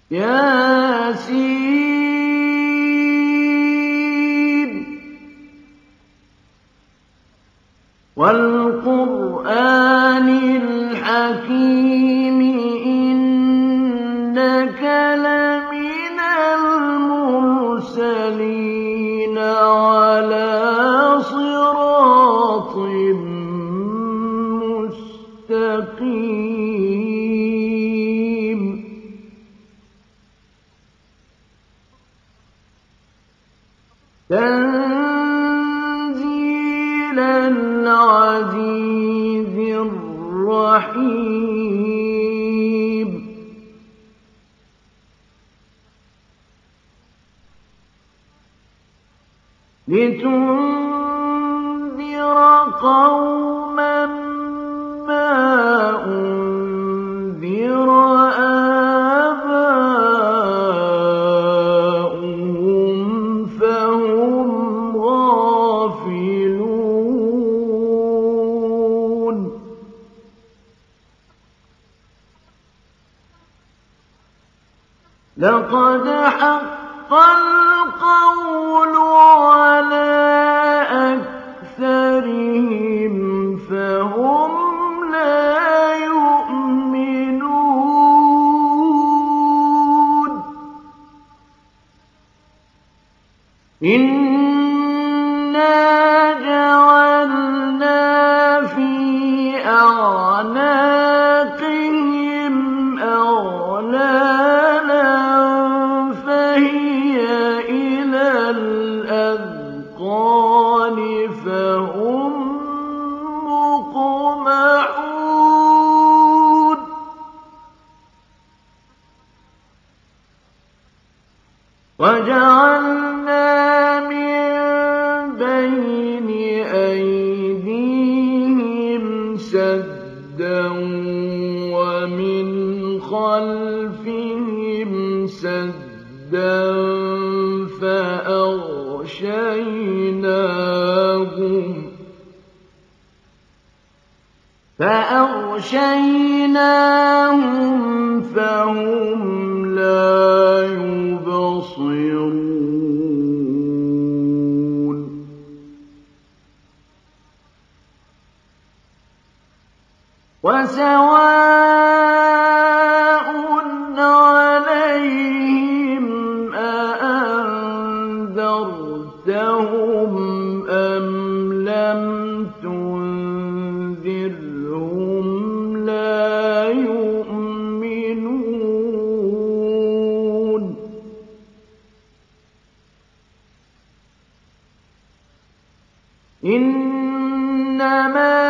ياسين والقرآن الحكيم إنك لمن المرسلين على صراط مستقيم تنزيل العزيز الرحيم لتنذر قوما ما أنذر آباؤهم فهم غافلون لقد حق القول على أكثرهم فهم لا يؤمنون إنا جعلنا في أعناقهم أغلالا فهي إلى الأذقان فهم مقمحون وجعلنا من بين أيديهم سدا ومن خلفهم سدا فأغشيناهم فهم لا يبصرون وسواء عليهم أأنذرتهم أم لم تنذرهم لا يؤمنون إنما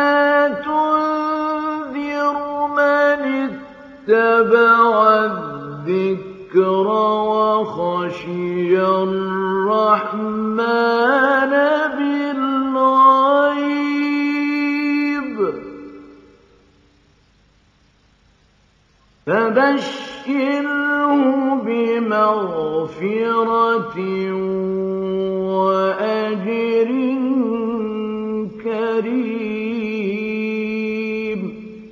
تنذر من اتبع الذكر وخشي الرحمن بالغيب فبشره بمغفرة وأجر كريم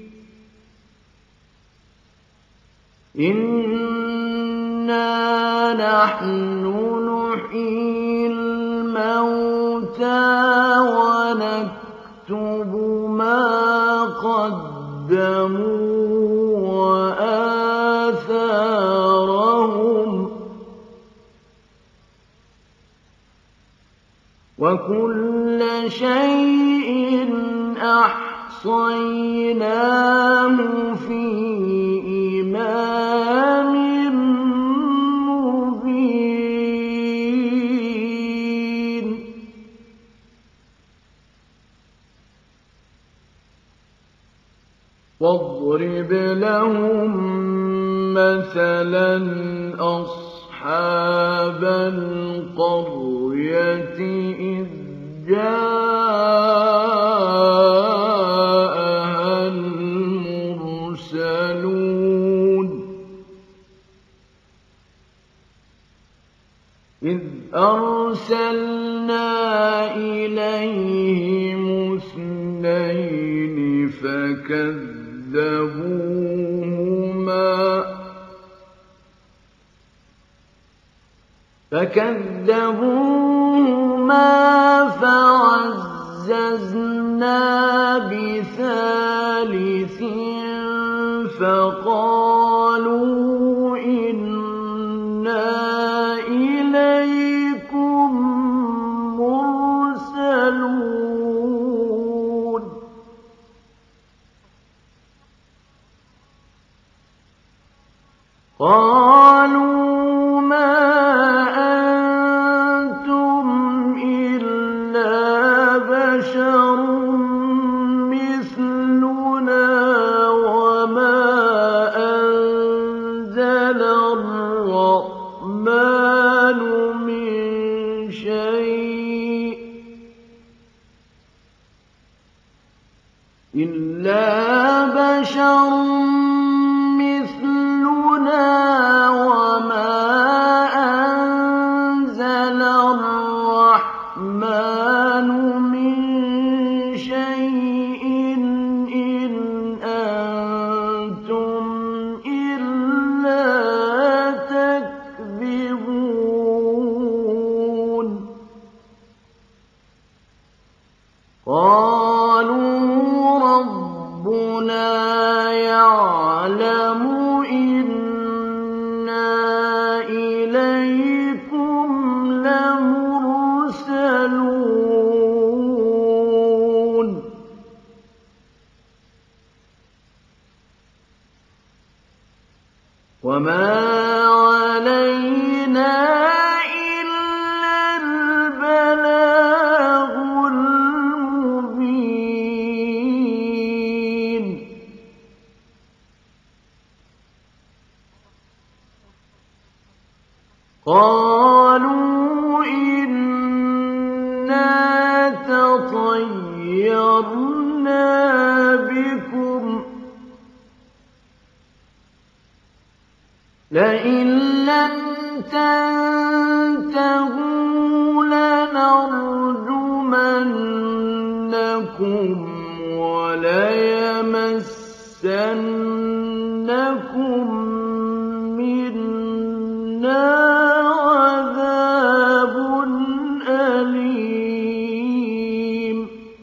إنا نحن نحيي الموتى ونكتب ما قدموا وآثارهم وكل شيء أحصيناه في إمام مبين واضرب لهم مثلا أصحاب القرية إذ جاءها المرسلون إذ أرسلنا إليهم اثنين فكذبوهما فكذبوهما فعززنا بثالث فقالوا إنا إليكم مرسلون قالوا ما أنتم إلا بشر مثلنا وما أنزل الرحمن من شيء إلا بشر مثلنا وما أنزل الرحمن من شيء إن أنتم إلا تكذبون قالوا ربنا يعلم إنا إليكم لمرسلون وما علينا إلا البلاغ المبين قالوا إنا تطيرنا بكم لئن لم تنتهوا لنرجمنكم وليمسنكم منا عذاب أليم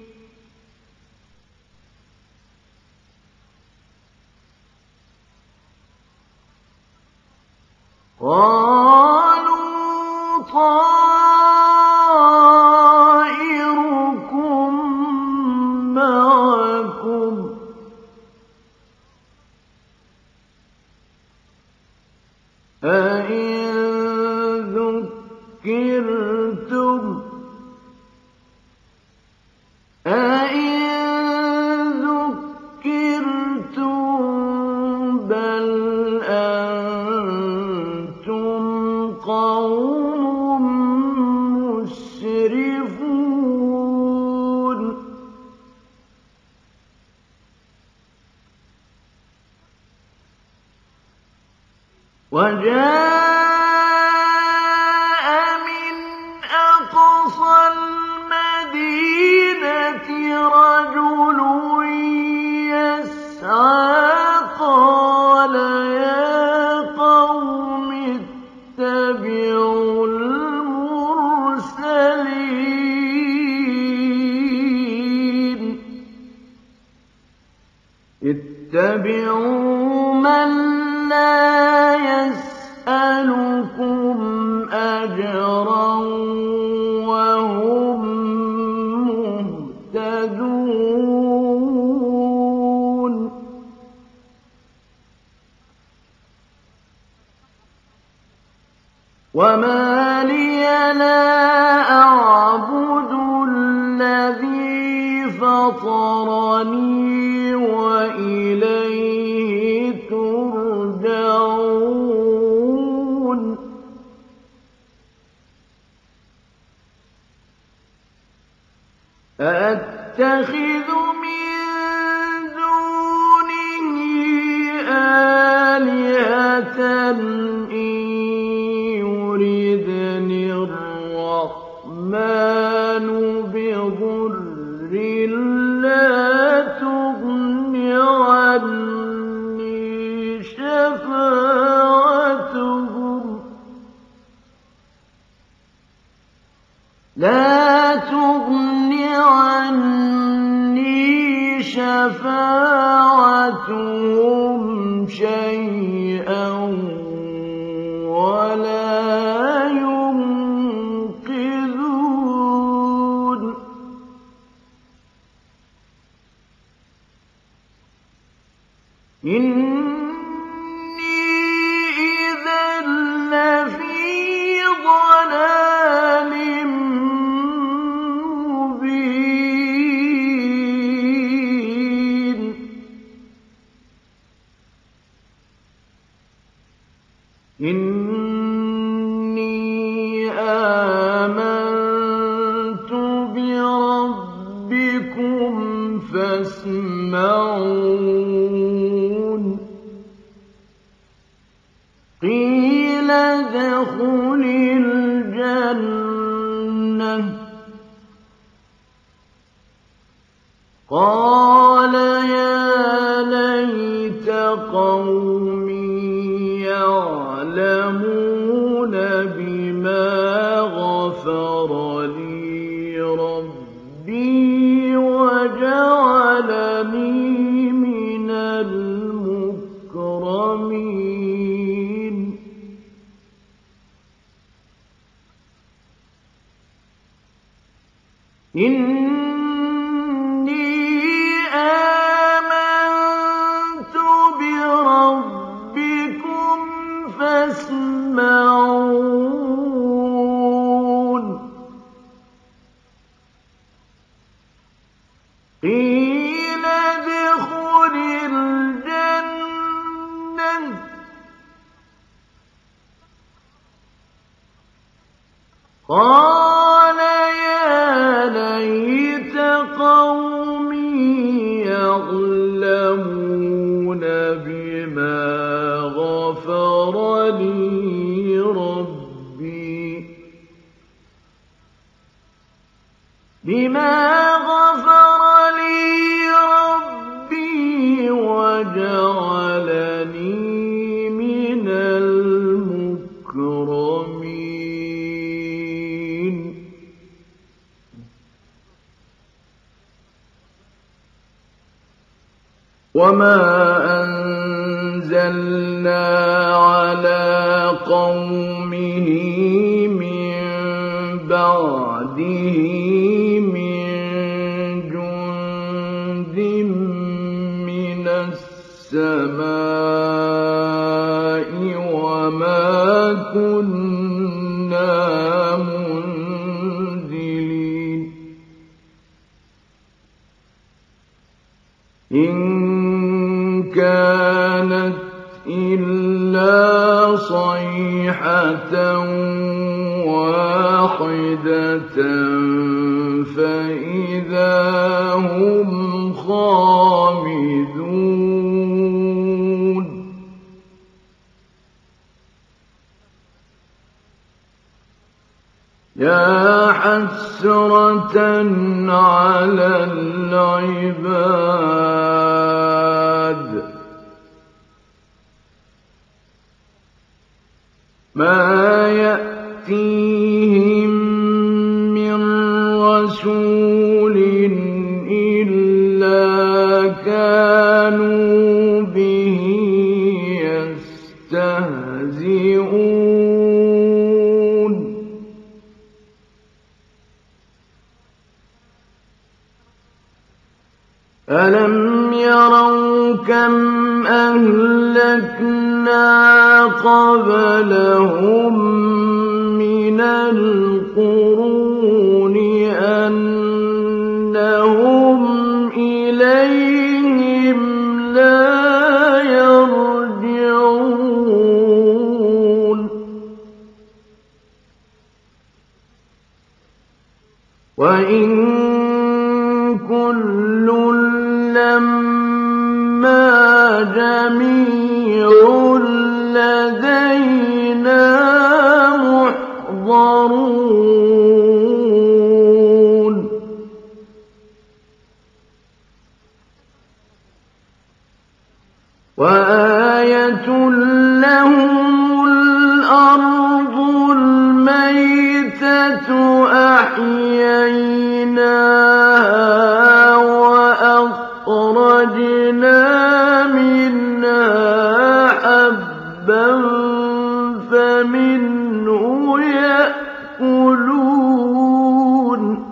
قالوا طائركم معكم أئن ذكرتم بل أنتم قوم مسرفون وجاء من أقصى المدينة رجل يسعى قال يا قوم اتبعوا المرسلين اتبعوا من لا يسألكم أجرا وهم مهتدون وما لي لا أعبد الذي فطرني وإليه ترجعون أأتخذ من دونه آلهة إن يردني الرحمن بضر لا تغن عني شفاعتهم تغن عني شفاعتهم شيئا ولا ينقذون إني إذا لفي ضلال مبين إني آمنت بربكم فاسمعون قيل ادخل الجنة قال يا ليت قومي يعلمون بما غفر لي ربي وجعلني من المكرمين إني آمنت بربكم فاسمعون قيل ادخل الجنة قال يا ليت قومي يعلمون بما غفر لي ربي وجعلني من المكرمين وما أنزلنا على قومه من بعده من جند من السماء وما كنا منزلين إن كانت إلا صيحة واحدة فإذا هم خامدون يا حسرة على العباد ما يأتيهم من رسول إلا كانوا به يستهزئون ألم يروا كم أهلكنا قبلهم من القرون أنهم إليهم لا يرجعون وإن كل لما جميع لدينا محضرون وآية لهم الأرض الميتة أحييناها فمنه يأكلون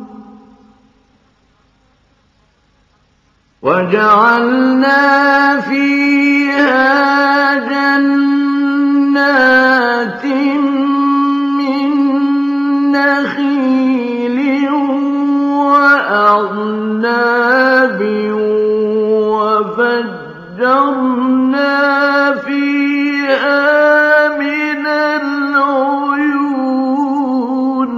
وجعلنا فيها جنات من نخيل وأعناب وفجرنا فيها من العيون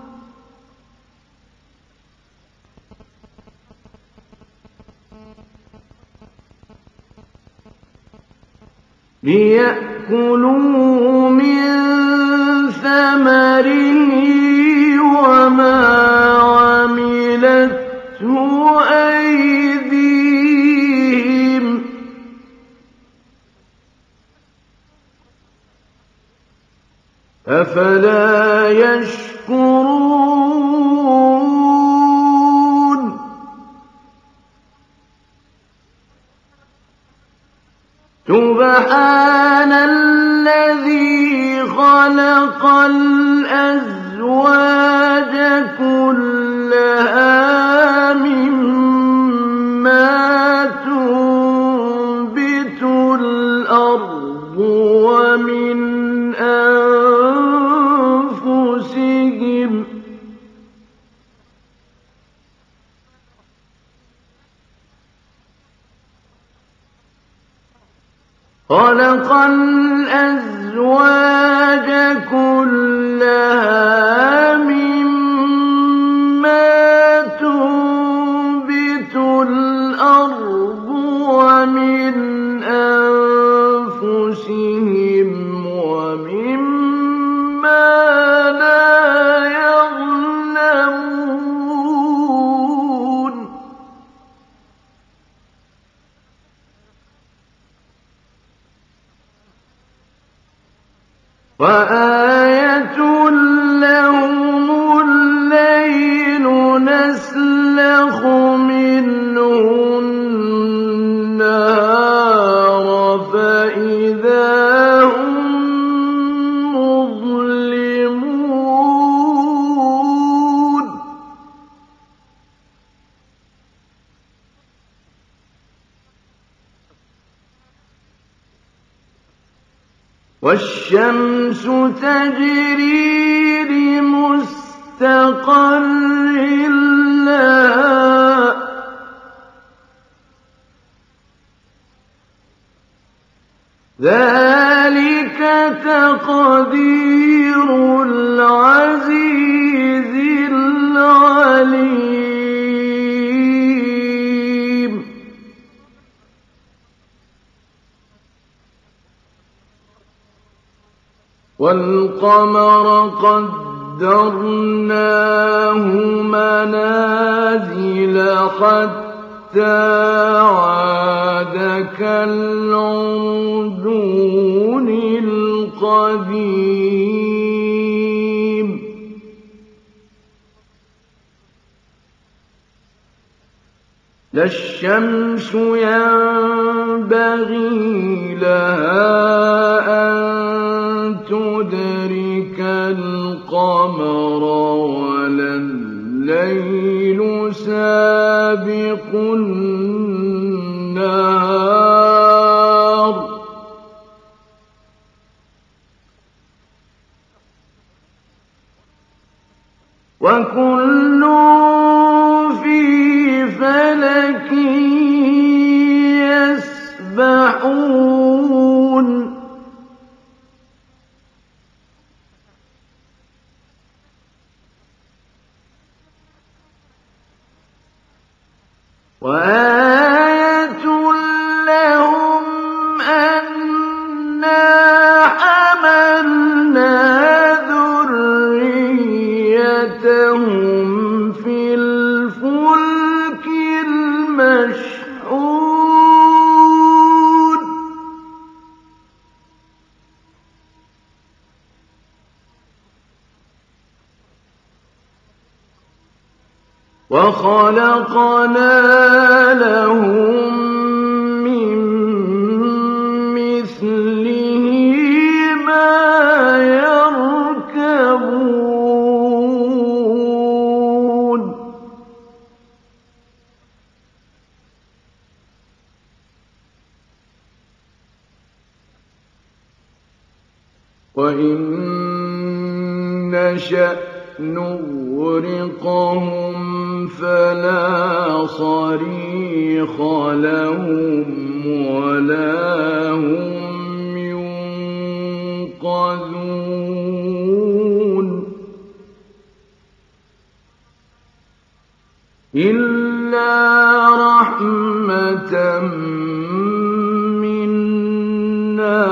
ليأكلوا من ثمره وما عملته أيديهم أفلا يشكرون سبحان الذي خلق الأزواج كلها مما تنبت الأرض ومن أنفسهم خلق الأزواج كلها مما تنبت الأرض ومن أنفسهم ومما لا يعلمون وآية لهم الليل نسلخ منه النهار فإذا هم مظلمون والشمس تجري لمستقر لها ذلك تقدير العزيز العليم والقمر قدرناه منازل حتى عاد كالعرجون القديم لا الشمس ينبغي لها أن تدرك القمر ولا الليل سابق النهار وكل في فلك يسبحون وآية لهم أنا حملنا ذريتهم في الفلك المشحون وخلقنا لهم من مثله وإن نشأ نغرقهم فلا صريخ لهم ولا هم ينقذون إلا رحمة منا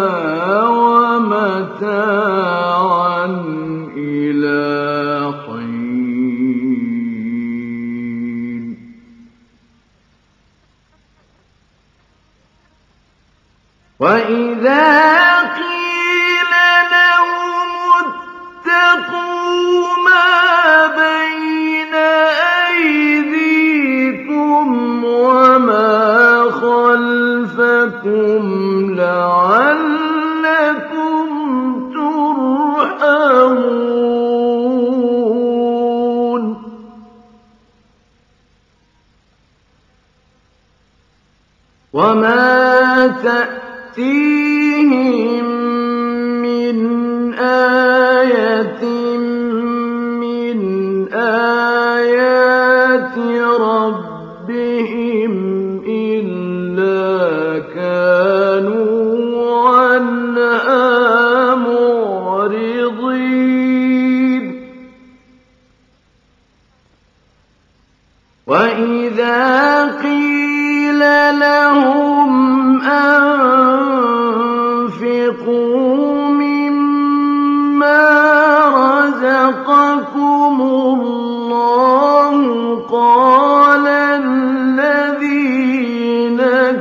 ومتاعا إلى حين وإذا قيل لهم اتقوا ما بين أيديكم وما خلفكم لعلكم ترحمون وما تأتيهم من آية من آيات ربهم إلا كانوا عنها معرضين وإذا قيل لهم أنفقوا مما رزقكم الله قال الذين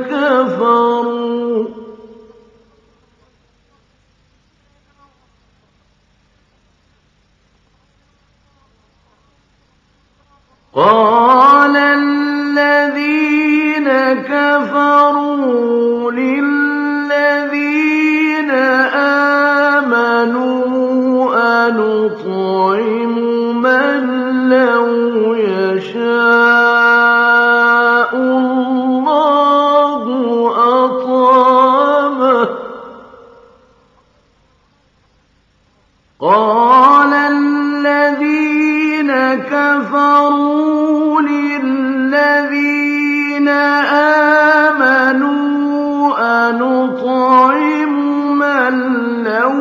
كفروا للذين آمنوا أنطعم من لو يشاء الله أطعمه قال الذين كفروا للذين آمنوا أنطعم من لو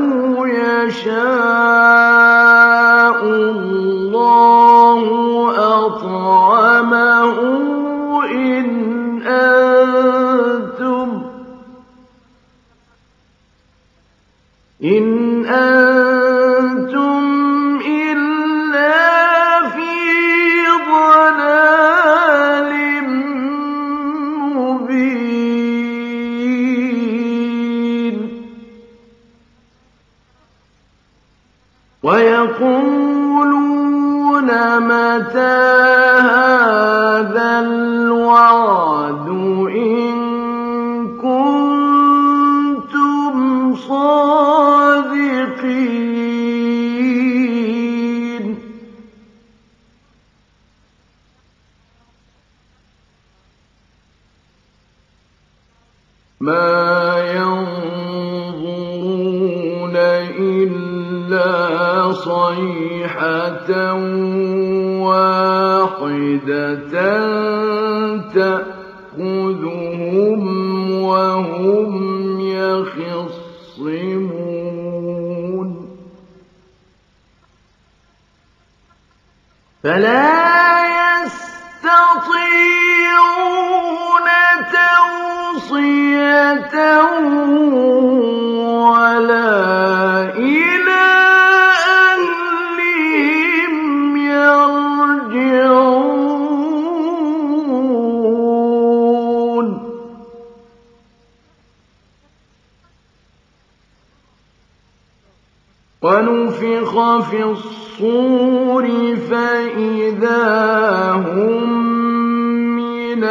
يشاء الله أطعمه إن أنتم إلا في ضلال مبين ويقولون متى هذا الوعد إن كنتم صادقين ما ينظرون إلا صيحة واحدة تأخذهم وهم يخصمون فلا يستطيعون توصية ولا إلى أهلهم يرجعون ونفخ في الصور فإذا هم من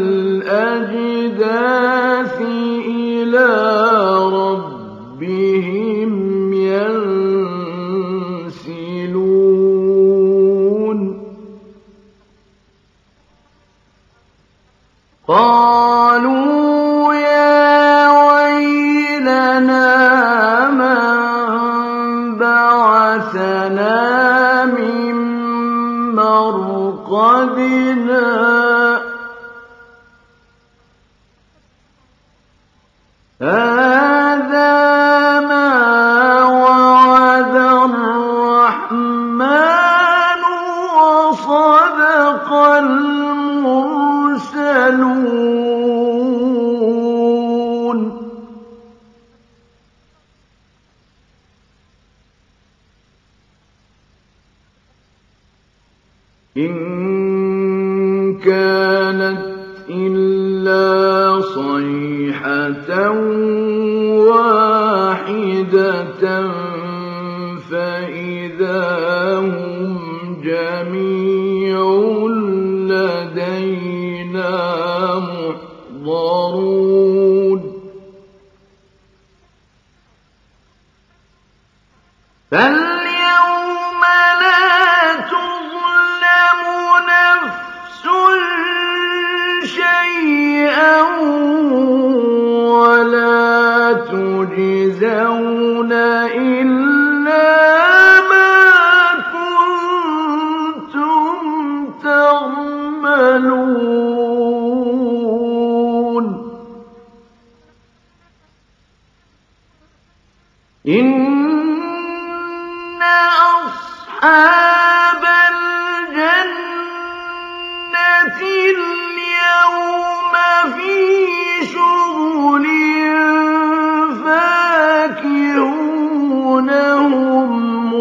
الأجداث إلى ربهم ينسلون قالوا يا ويلنا من بعثنا من مرقدنا هذا ما وعد الرحمن وصدق المرسلون إن كانت إلا صيحة واحدة فإذا هم جميع لدينا محضرون فاليوم لا تظلم نفس شيئا ولا تجزون إلا ما كنتم تعملون إن أصحاب الجنة اليوم في شغل فاكهون هم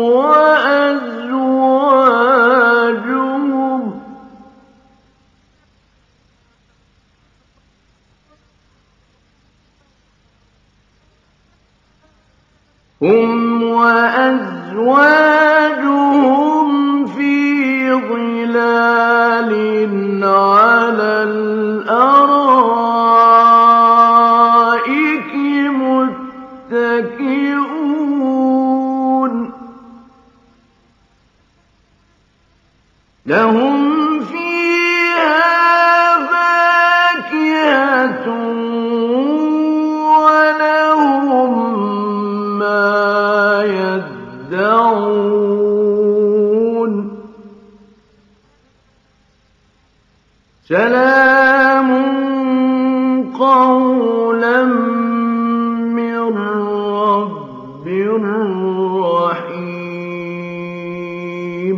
وأزواجهم في ظلال على الأرائك متكئون لهم فيها فاكهة ولهم ما يدعون سلام قولا من رب رحيم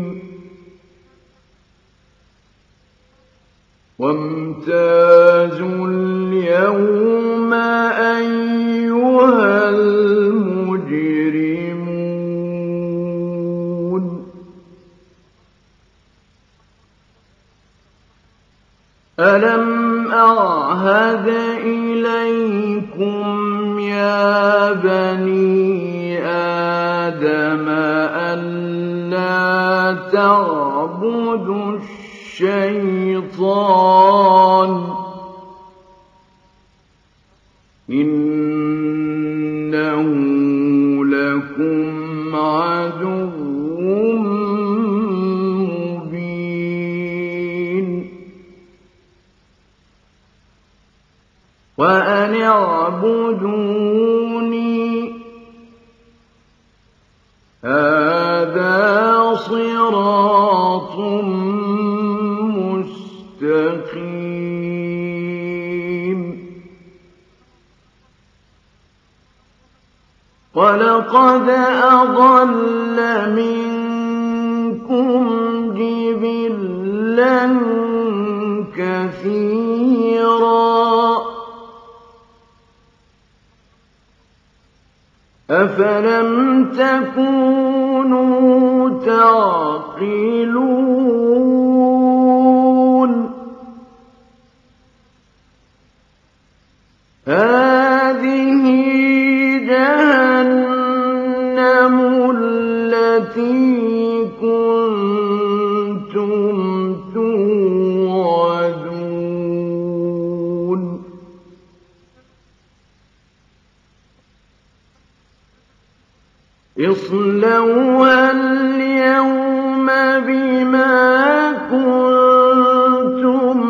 وامتازوا اليوم أيها المجرمون ألم أعهد إليكم يا بني آدم ألا تعبدوا الشيطان إنه لكم عدو مبين وأن اعبدوني هذا صراط مستقيم ولقد أضل منكم جبلا كثيرا أفلم تكونوا تعقلون هذه جهنم التي كنتم توعدون اصلوها اليوم بما كنتم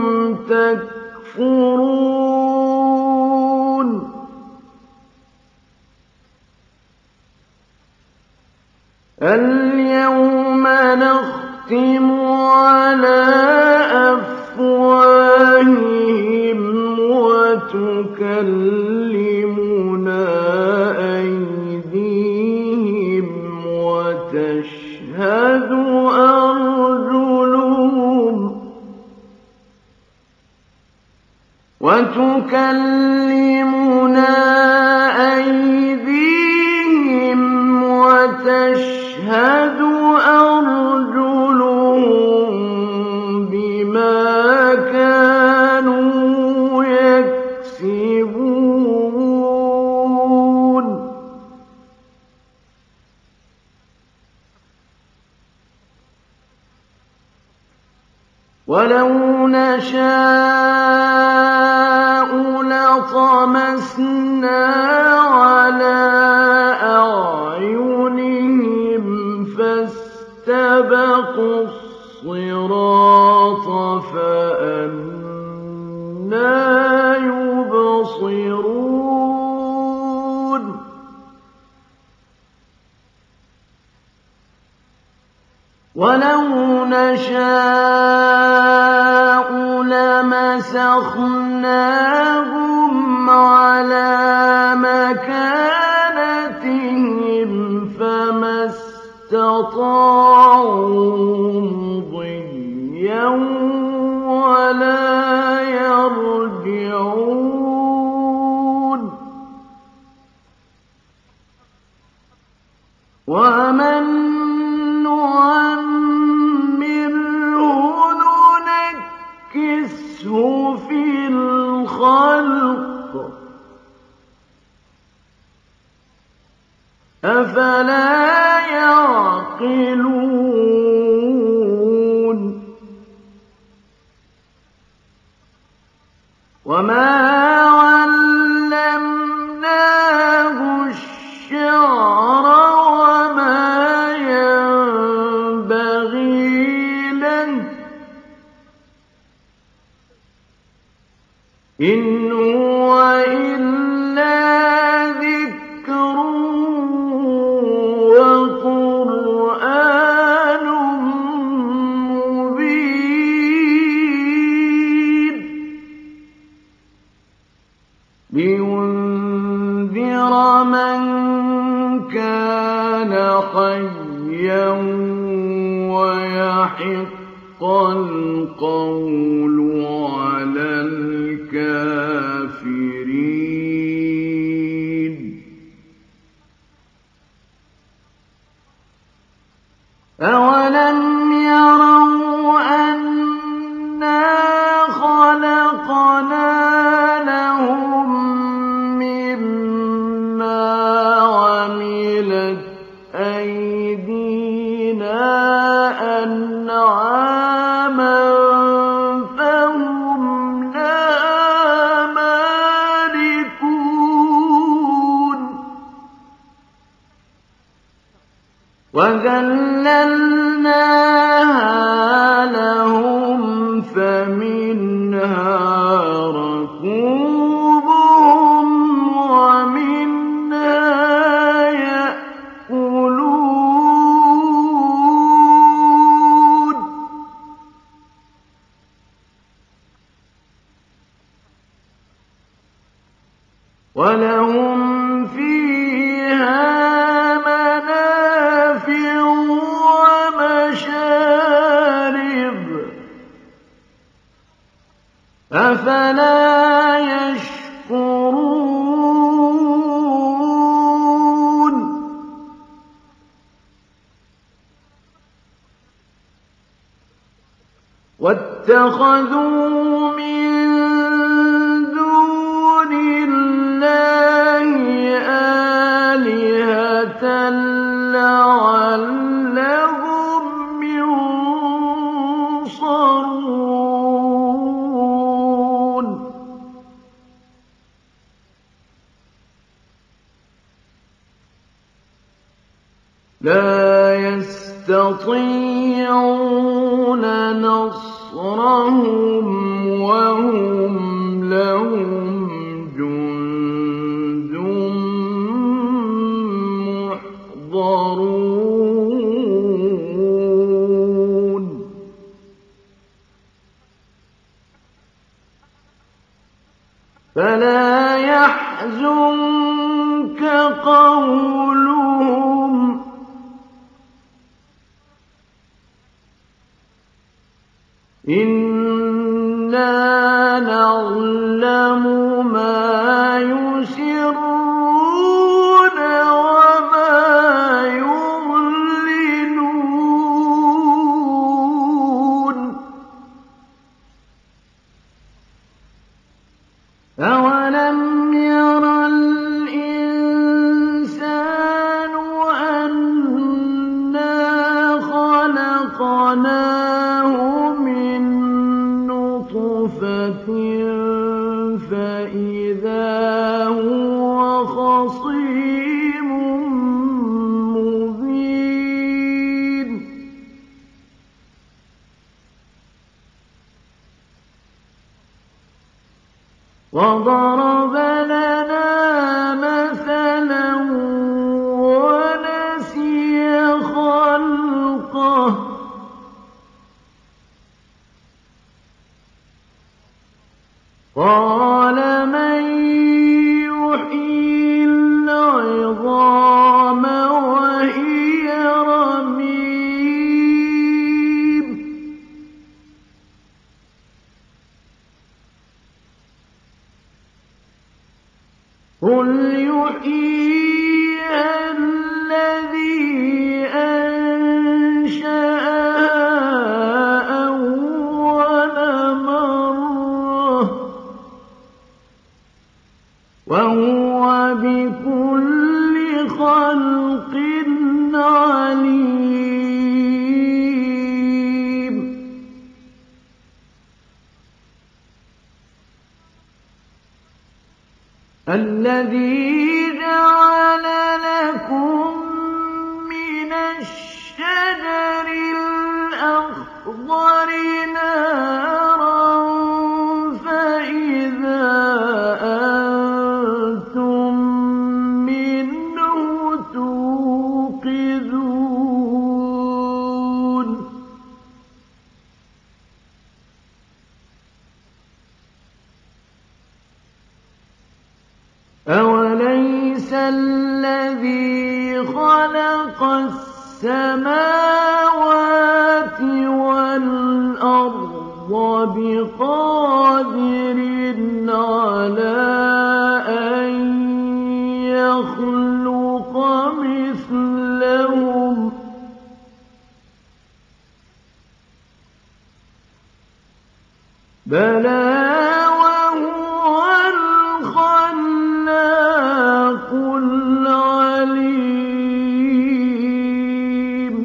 تكفرون اليوم نختم على أفواههم وتكلمنا أيديهم وتشهد أرجلهم بما كانوا يكسبون ولو نشاء لطمسنا على أعينهم فاستبقوا الصراط فأنى يبصرون ولو نشاء لمسخناهم على مكانتهم فما استطاعوا مضيا ولا يرجعون ومن نعمره ننكسه في الخلق أفلا يعقلون وما علمناه الشعر وما ينبغي له إن هو إلا ذكر وقرآن مبين لينذر من كان حيا ويحق القول على الكافرين أولم يروا أنا خلقنا لهم مما عملت أيدينا أنعاما فهم لها مالكون وذللناها لهم فمنها ركوبهم ومنها يأكلون ولهم فيها منافع ومشارب أفلا يشكرون واتخذوا من دون الله آلهة لعلهم ينصرون لا يستطيعون نصرهم وهم لهم جند محضرون يُنظَرُونَ فَلَا يَحْزُنكَ قَوْلُهُمْ ۘ إِنَّا نَعْلَمُ مَا يُسِرُّونَ وَمَا يُعْلِنُونَ أَوَلَمْ يَرَ الْإِنسَانُ أَنَّا خَلَقْنَاهُ مِن نُّطْفَةٍ فَإِذَا هُوَ خَصِيمٌ مُّبِينٌ وَضَرَبَ لَنَا مَثَلًا وَنَسِيَ خَلْقَهُ قَالَ مَن يُحْيِي الْعِظَامَ وَهِيَ رَمِيمٌ قُلْ يُحْيِيهَا الَّذِي أَنشَأَهَا أَوَّلَ مَرَّةٍ وَهُوَ بِكُلِّ خَلْقٍ عَلِيمٌ الَّذِي جَعَلَ لَكُم مِّنَ الشَّجَرِ الْأَخْضَرِ نَارًا فَإِذَا أَنتُم مِّنْهُ تُوقِدُونَ أَوَلَيْسَ الَّذِي خَلَقَ السَّمَاوَاتِ وَالْأَرْضَ بِقَادِرٍ عَلَىٰ أَن يَخْلُقَ مِثْلَهُم ۚ بَلَىٰ وَهُوَ الْخَلَّاقُ الْعَلِيمُ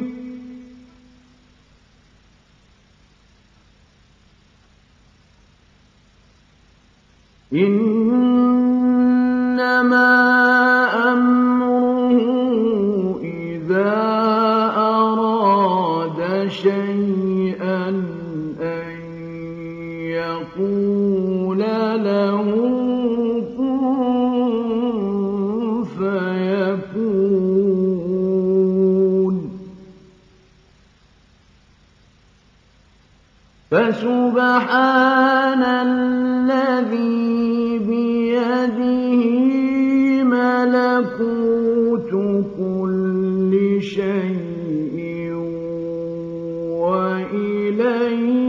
إِنَّمَا أَمْرُهُ إِذَا أَرَادَ شَيْئًا أَن يَقُولَ لَهُ كُن فَيَكُونُ فَسُبْحَانَ الَّذِي بِيَدِهِ مَلَكُوتُ كُلِّ شَيْءٍ وَإِلَيْهِ